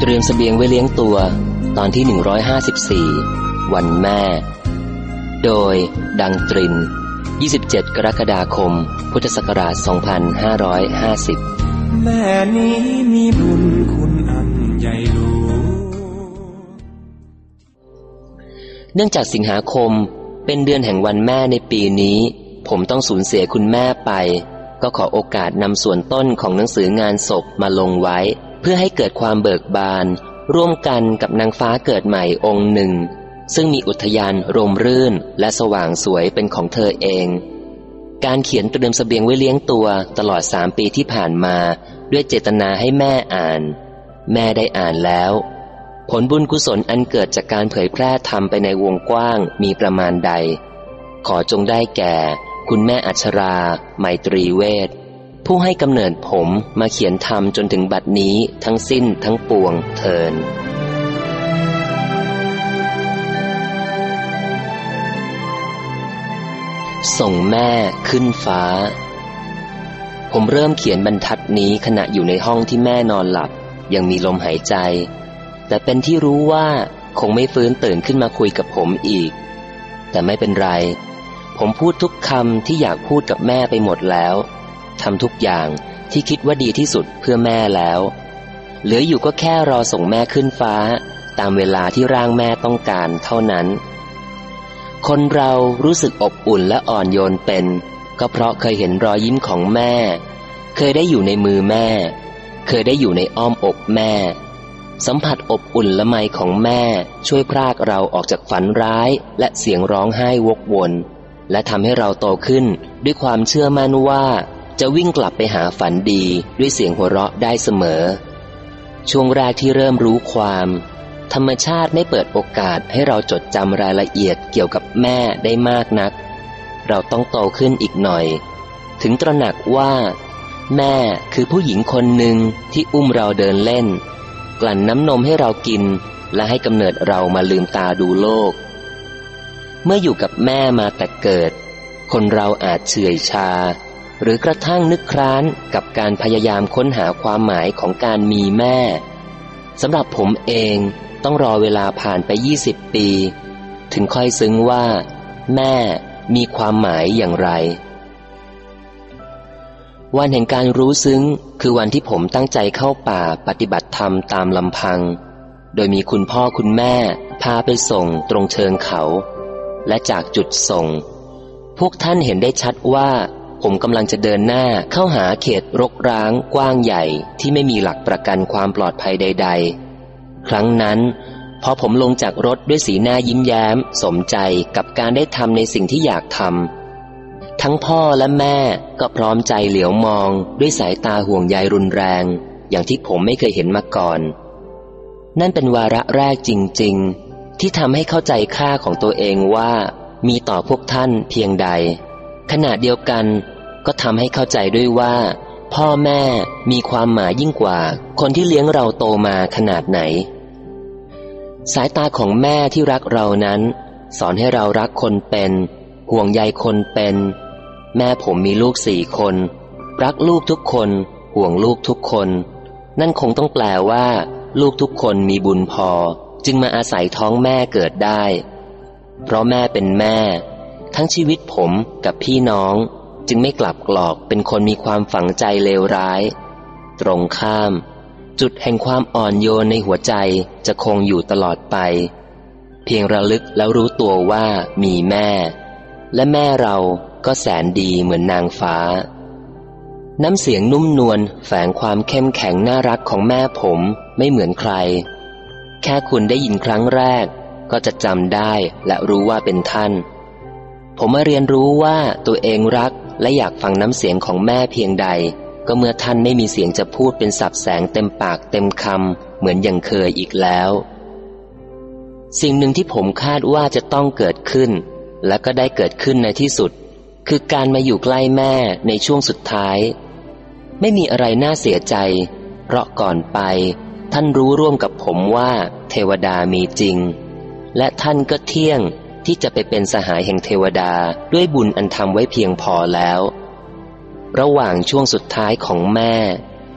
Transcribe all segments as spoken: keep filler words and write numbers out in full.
รียมเสบียงไว้เลี้ยงตัวตอนที่หนึ่งร้อยห้าสิบสี่วันแม่โดยดังตรินยี่สิบเจ็ดกรกฎาคมพุทธศักราชสองพันห้าร้อยห้าสิบแม่นี้มีบุญคุณอันใหญ่หลวงเนื่องจากสิงหาคมเป็นเดือนแห่งวันแม่ในปีนี้ผมต้องสูญเสียคุณแม่ไปก็ขอโอกาสนำส่วนต้นของหนังสืองานศพมาลงไว้เพื่อให้เกิดความเบิกบานร่วมกันกับนางฟ้าเกิดใหม่องค์หนึ่งซึ่งมีอุทยานร่มรื่นและสว่างสวยเป็นของเธอเองการเขียนเตรียมเสบียงไว้เลี้ยงตัวตลอดสามปีที่ผ่านมาด้วยเจตนาให้แม่อ่านแม่ได้อ่านแล้วผลบุญกุศลอันเกิดจากการเผยแพร่ธรรมไปในวงกว้างมีประมาณใดขอจงได้แก่คุณแม่อัชราไมตรีเวชผู้ให้กำเนิดผมมาเขียนธรรมจนถึงบัดนี้ทั้งสิ้นทั้งปวงเทินส่งแม่ขึ้นฟ้าผมเริ่มเขียนบรรทัดนี้ขณะอยู่ในห้องที่แม่นอนหลับยังมีลมหายใจแต่เป็นที่รู้ว่าคงไม่ฟื้นตื่นขึ้นมาคุยกับผมอีกแต่ไม่เป็นไรผมพูดทุกคำที่อยากพูดกับแม่ไปหมดแล้วทำทุกอย่างที่คิดว่าดีที่สุดเพื่อแม่แล้วเหลืออยู่ก็แค่รอส่งแม่ขึ้นฟ้าตามเวลาที่ร่างแม่ต้องการเท่านั้นคนเรารู้สึกอบอุ่นและอ่อนโยนเป็นก็เพราะเคยเห็นรอยยิ้มของแม่เคยได้อยู่ในมือแม่เคยได้อยู่ในอ้อมอกแม่สัมผัสอบอุ่นละไมของแม่ช่วยพรากเราออกจากฝันร้ายและเสียงร้องไห้วกวนและทำให้เราโตขึ้นด้วยความเชื่อมั่นว่าจะวิ่งกลับไปหาฝันดีด้วยเสียงหัวเราะได้เสมอช่วงแรกที่เริ่มรู้ความธรรมชาติไม่เปิดโอกาสให้เราจดจำรายละเอียดเกี่ยวกับแม่ได้มากนักเราต้องโตขึ้นอีกหน่อยถึงตระหนักว่าแม่คือผู้หญิงคนหนึ่งที่อุ้มเราเดินเล่นกลั่นน้ำนมให้เรากินและให้กำเนิดเรามาลืมตาดูโลกเมื่ออยู่กับแม่มาแต่เกิดคนเราอาจเฉื่อยชาหรือกระทั่งนึกคร้านกับการพยายามค้นหาความหมายของการมีแม่สำหรับผมเองต้องรอเวลาผ่านไปยี่สิบปีถึงค่อยซึ้งว่าแม่มีความหมายอย่างไรวันแห่งการรู้ซึ้งคือวันที่ผมตั้งใจเข้าป่าปฏิบัติธรรมตามลำพังโดยมีคุณพ่อคุณแม่พาไปส่งตรงเชิงเขาและจากจุดส่งพวกท่านเห็นได้ชัดว่าผมกำลังจะเดินหน้าเข้าหาเขตรกร้างกว้างใหญ่ที่ไม่มีหลักประกันความปลอดภัยใดๆครั้งนั้นพอผมลงจากรถด้วยสีหน้ายิ้มแย้มสมใจกับการได้ทำในสิ่งที่อยากทำทั้งพ่อและแม่ก็พร้อมใจเหลียวมองด้วยสายตาห่วงใยรุนแรงอย่างที่ผมไม่เคยเห็นมาก่อนนั่นเป็นวาระแรกจริงๆที่ทำให้เข้าใจค่าของตัวเองว่ามีต่อพวกท่านเพียงใดขณะเดียวกันก็ทำให้เข้าใจด้วยว่าพ่อแม่มีความหมายยิ่งกว่าคนที่เลี้ยงเราโตมาขนาดไหนสายตาของแม่ที่รักเรานั้นสอนให้เรารักคนเป็นห่วงใยคนเป็นแม่ผมมีลูกสี่คนรักลูกทุกคนห่วงลูกทุกคนนั่นคงต้องแปลว่าลูกทุกคนมีบุญพอจึงมาอาศัยท้องแม่เกิดได้เพราะแม่เป็นแม่ทั้งชีวิตผมกับพี่น้องจึงไม่กลับกรอกเป็นคนมีความฝังใจเลวร้ายตรงข้ามจุดแห่งความอ่อนโยนในหัวใจจะคงอยู่ตลอดไปเพียงระลึกแล้วรู้ตัวว่ามีแม่และแม่เราก็แสนดีเหมือนนางฟ้าน้ำเสียงนุ่มนวลแฝงความเข้มแข็งน่ารักของแม่ผมไม่เหมือนใครแค่คุณได้ยินครั้งแรกก็จะจำได้และรู้ว่าเป็นท่านผมมาเรียนรู้ว่าตัวเองรักและอยากฟังน้ำเสียงของแม่เพียงใดก็เมื่อท่านไม่มีเสียงจะพูดเป็นสับแสงเต็มปากเต็มคำเหมือนอย่างเคยอีกแล้วสิ่งหนึ่งที่ผมคาดว่าจะต้องเกิดขึ้นและก็ได้เกิดขึ้นในที่สุดคือการมาอยู่ใกล้แม่ในช่วงสุดท้ายไม่มีอะไรน่าเสียใจเพราะก่อนไปท่านรู้ร่วมกับผมว่าเทวดามีจริงและท่านก็เที่ยงที่จะไปเป็นสหายแห่งเทวดาด้วยบุญอันทำไว้เพียงพอแล้วระหว่างช่วงสุดท้ายของแม่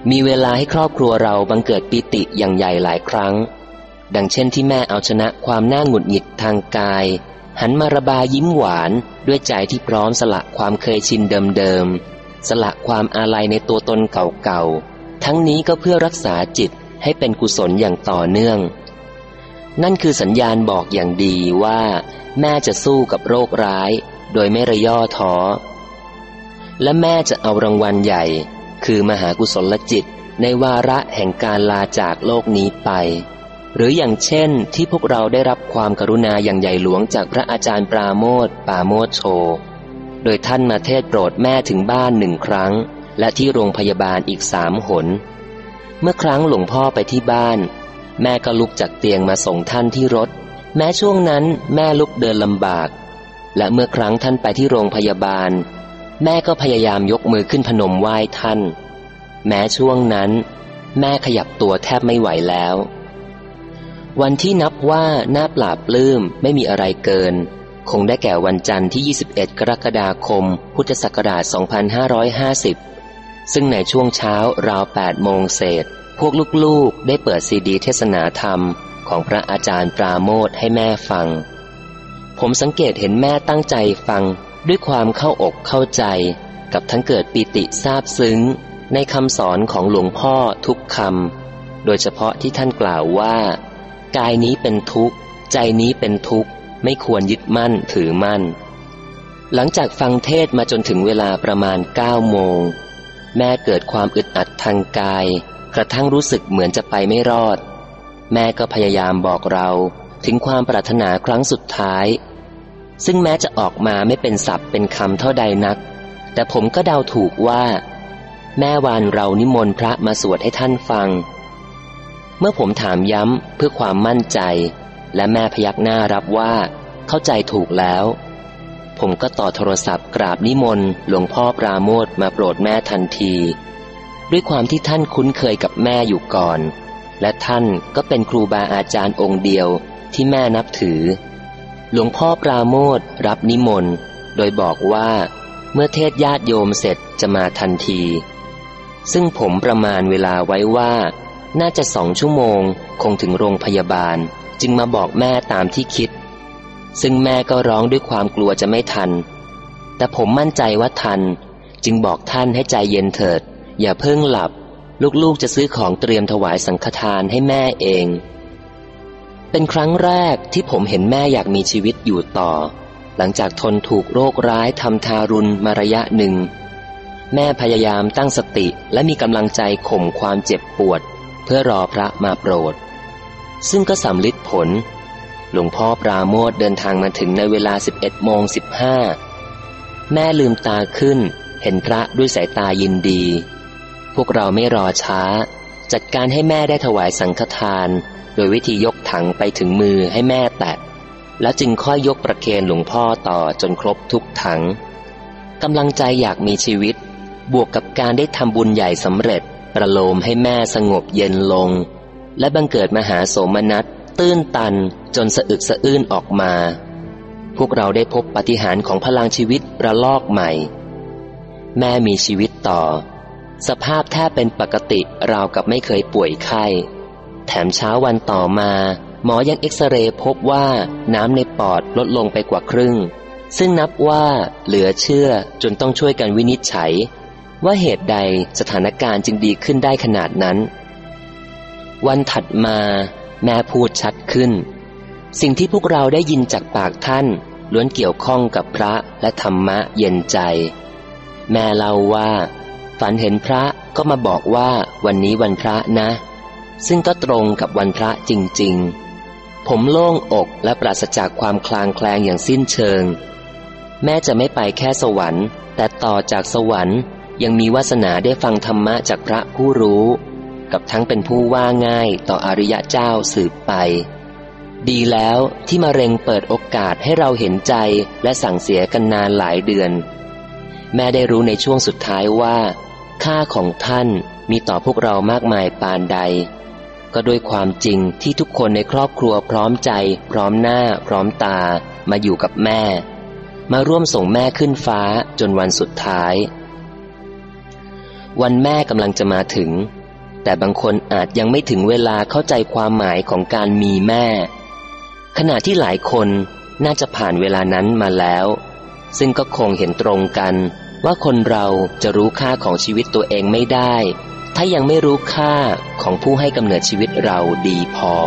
มีเวลาให้ครอบครัวเราบังเกิดปิติอย่างใหญ่หลายครั้งดังเช่นที่แม่เอาชนะความน่าหงุดหงิดทางกายหันมาระบายยิ้มหวานด้วยใจที่พร้อมสละความเคยชินเดิมๆสละความอาลัยในตัวตนเก่าๆทั้งนี้ก็เพื่อรักษาจิตให้เป็นกุศลอย่างต่อเนื่องนั่นคือสัญญาณบอกอย่างดีว่าแม่จะสู้กับโรคร้ายโดยไม่ระย่อท้อและแม่จะเอารางวัลใหญ่คือมหากุศลจิตในวาระแห่งการลาจากโลกนี้ไปหรืออย่างเช่นที่พวกเราได้รับความกรุณาอย่างใหญ่หลวงจากพระอาจารย์ปราโมทย์ปาโมทโชโดยท่านมาเทศน์โปรดแม่ถึงบ้านหนึ่งครั้งและที่โรงพยาบาลอีกสามหนเมื่อครั้งหลวงพ่อไปที่บ้านแม่ก็ลุกจากเตียงมาส่งท่านที่รถแม้ช่วงนั้นแม่ลุกเดินลำบากและเมื่อครั้งท่านไปที่โรงพยาบาลแม่ก็พยายามยกมือขึ้นพนมไหว้ท่านแม้ช่วงนั้นแม่ขยับตัวแทบไม่ไหวแล้ววันที่นับว่าน่าปลาบปลื้มไม่มีอะไรเกินคงได้แก่วันจันทร์ที่ยี่สิบเอ็ดกรกฎาคมพุทธศักราชสองพันห้าร้อยห้าสิบซึ่งในช่วงเช้าราวแปดโมงเศษพวกลูกๆได้เปิดซีดีเทศนาธรรมของพระอาจารย์ปราโมทย์ให้แม่ฟังผมสังเกตเห็นแม่ตั้งใจฟังด้วยความเข้าอกเข้าใจกับทั้งเกิดปิติซาบซึ้งในคำสอนของหลวงพ่อทุกคำโดยเฉพาะที่ท่านกล่าวว่ากายนี้เป็นทุกข์ใจนี้เป็นทุกข์ไม่ควรยึดมั่นถือมั่นหลังจากฟังเทศมาจนถึงเวลาประมาณเก้าโมงแม่เกิดความอึดอัดทางกายกระทั่งรู้สึกเหมือนจะไปไม่รอดแม่ก็พยายามบอกเราถึงความปรารถนาครั้งสุดท้ายซึ่งแม้จะออกมาไม่เป็นศัพท์เป็นคำเท่าใดนักแต่ผมก็เดาถูกว่าแม่วานเรานิมนต์พระมาสวดให้ท่านฟังเมื่อผมถามย้ำเพื่อความมั่นใจและแม่พยักหน้ารับว่าเข้าใจถูกแล้วผมก็ต่อโทรศัพท์กราบนิมนต์หลวงพ่อปราโมทย์มาโปรดแม่ทันทีด้วยความที่ท่านคุ้นเคยกับแม่อยู่ก่อนและท่านก็เป็นครูบาอาจารย์องค์เดียวที่แม่นับถือหลวงพ่อปราโมทย์รับนิมนต์โดยบอกว่าเมื่อเทศญาติโยมเสร็จจะมาทันทีซึ่งผมประมาณเวลาไว้ว่าน่าจะสองชั่วโมงคงถึงโรงพยาบาลจึงมาบอกแม่ตามที่คิดซึ่งแม่ก็ร้องด้วยความกลัวจะไม่ทันแต่ผมมั่นใจว่าทันจึงบอกท่านให้ใจเย็นเถิดอย่าเพิ่งหลับลูกๆจะซื้อของเตรียมถวายสังฆทานให้แม่เองเป็นครั้งแรกที่ผมเห็นแม่อยากมีชีวิตอยู่ต่อหลังจากทนถูกโรคร้ายทำทารุณมาระยะหนึ่งแม่พยายามตั้งสติและมีกำลังใจข่มความเจ็บปวดเพื่อรอพระมาโปรดซึ่งก็สำลิดผลหลวงพ่อปราโมทย์เดินทางมาถึงในเวลา สิบเอ็ดโมงสิบห้า แม่ลืมตาขึ้นเห็นพระด้วยสายตายินดีพวกเราไม่รอช้าจัดการให้แม่ได้ถวายสังฆทานโดยวิธียกถังไปถึงมือให้แม่แตะแล้วจึงค่อยยกประเคนหลวงพ่อต่อจนครบทุกถังกำลังใจอยากมีชีวิตบวกกับการได้ทำบุญใหญ่สำเร็จประโลมให้แม่สงบเย็นลงและบังเกิดมหาโสมนัสตื้นตันจนสะอึกสะอื้นออกมาพวกเราได้พบปาฏิหาริย์ของพลังชีวิตระลอกใหม่แม่มีชีวิตต่อสภาพแทบเป็นปกติราวกับไม่เคยป่วยไข้แถมเช้าวันต่อมาหมอยังเอ็กซเรย์พบว่าน้ำในปอดลดลงไปกว่าครึ่งซึ่งนับว่าเหลือเชื่อจนต้องช่วยกันวินิจฉัยว่าเหตุใดสถานการณ์จึงดีขึ้นได้ขนาดนั้นวันถัดมาแม่พูดชัดขึ้นสิ่งที่พวกเราได้ยินจากปากท่านล้วนเกี่ยวข้องกับพระและธรรมะเย็นใจแม่เล่าว่าฝันเห็นพระก็มาบอกว่าวันนี้วันพระนะซึ่งก็ตรงกับวันพระจริงๆผมโล่งอกและปราศจากความคลางแคลงอย่างสิ้นเชิงแม่จะไม่ไปแค่สวรรค์แต่ต่อจากสวรรค์ยังมีวาสนาได้ฟังธรรมะจากพระผู้รู้กับทั้งเป็นผู้ว่าง่ายต่ออริยเจ้าสืบไปดีแล้วที่มะเร็งเปิดโอกาสให้เราเห็นใจและสั่งเสียกันนานหลายเดือนแม่ได้รู้ในช่วงสุดท้ายว่าค่าของท่านมีต่อพวกเรามากมายปานใดก็ด้วยความจริงที่ทุกคนในครอบครัวพร้อมใจพร้อมหน้าพร้อมตามาอยู่กับแม่มาร่วมส่งแม่ขึ้นฟ้าจนวันสุดท้ายวันแม่กำลังจะมาถึงแต่บางคนอาจยังไม่ถึงเวลาเข้าใจความหมายของการมีแม่ขณะที่หลายคนน่าจะผ่านเวลานั้นมาแล้วซึ่งก็คงเห็นตรงกันว่าคนเราจะรู้ค่าของชีวิตตัวเองไม่ได้ถ้ายังไม่รู้ค่าของผู้ให้กำเนิดชีวิตเราดีพอ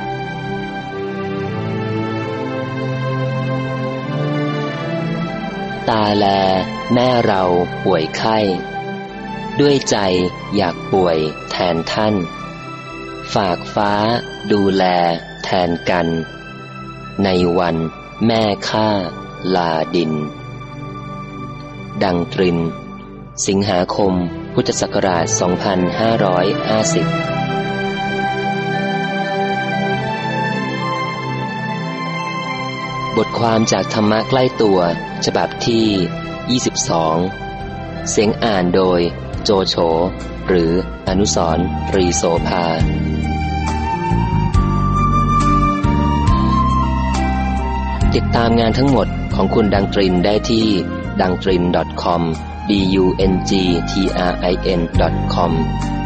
ตาแลแม่เราป่วยไข้ด้วยใจอยากป่วยแทนท่านฝากฟ้าดูแลแทนกันในวันแม่ข้าลาดินดังตรินสิงหาคมพุทธศักราช สองพันห้าร้อยห้าสิบ บทความจากธรรมะใกล้ตัวฉบับที่ ยี่สิบสอง เสียงอ่านโดยโจโฉหรืออนุสรณ์ ตรีโสภาติดตามงานทั้งหมดของคุณดังตรินได้ที่ดังตริน ดอท คอม ดี ยู เอ็น จี ที อาร์ ไอ เอ็น ดอท คอม